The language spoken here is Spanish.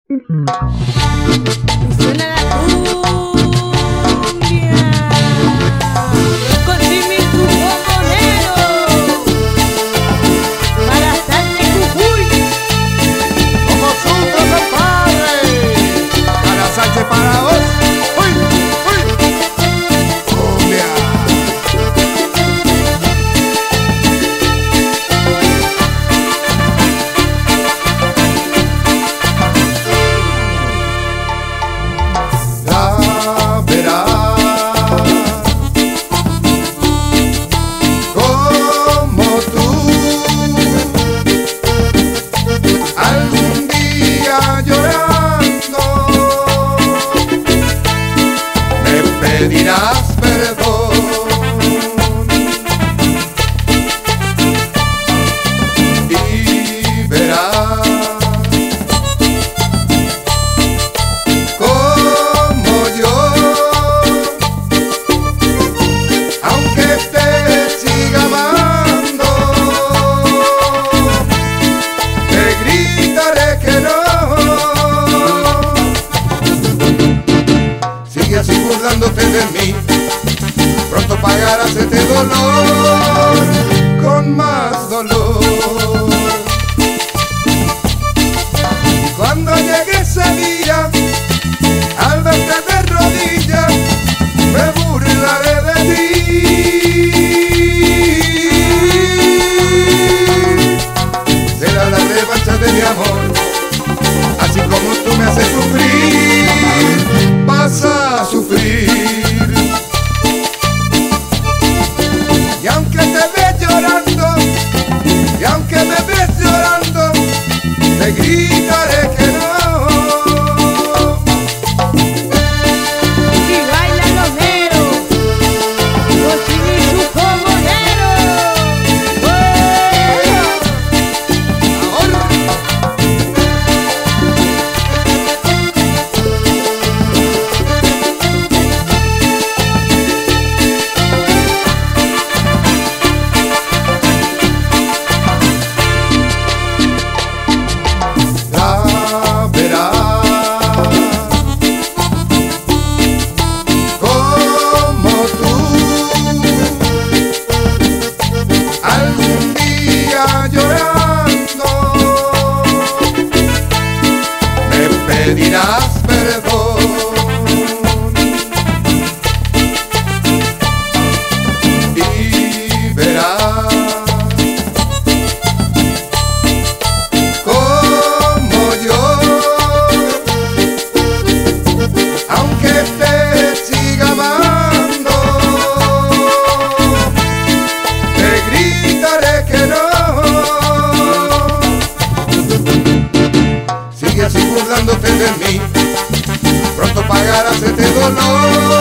Suena la cumbia con Jimmy tu bombonero para Santi Jujuy. Como supo compadre, Cara Sánchez para vos. ¡Uy! ¡Uy! Cumbia. La verás como tú algún día llorando me pedirás perdón y verás como yo, aunque te siga amando, te gritaré que no. Sigue así burlándote de mí, pronto pagarás este dolor con más dolor. Y cuando llegue ese día, al verte de rodillas, me burlaré de ti. Será la revancha de mi amor, así como tú me haces sufrir, vas a sufrir. Y aunque te ves llorando, y aunque me ves llorando, te gritaré que no. Y bailan los negros con Jimmy tu bombonero. Ahora. La verás como tú algún día llorando me pedirás perdón y verás como yo, aunque te siga amando, te gritaré que no. Sigue así burlándote de mí, pronto pagarás este dolor